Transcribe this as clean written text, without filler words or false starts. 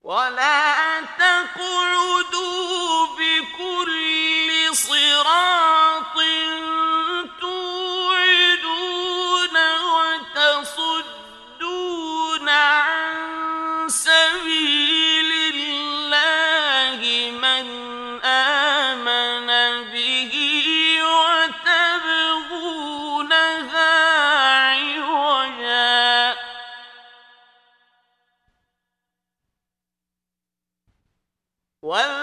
ولا تقعدوا بكل صراط توعدون وتصدون عن سبيل الله من آمن به وتبغونها عوجا وَالَّذِينَ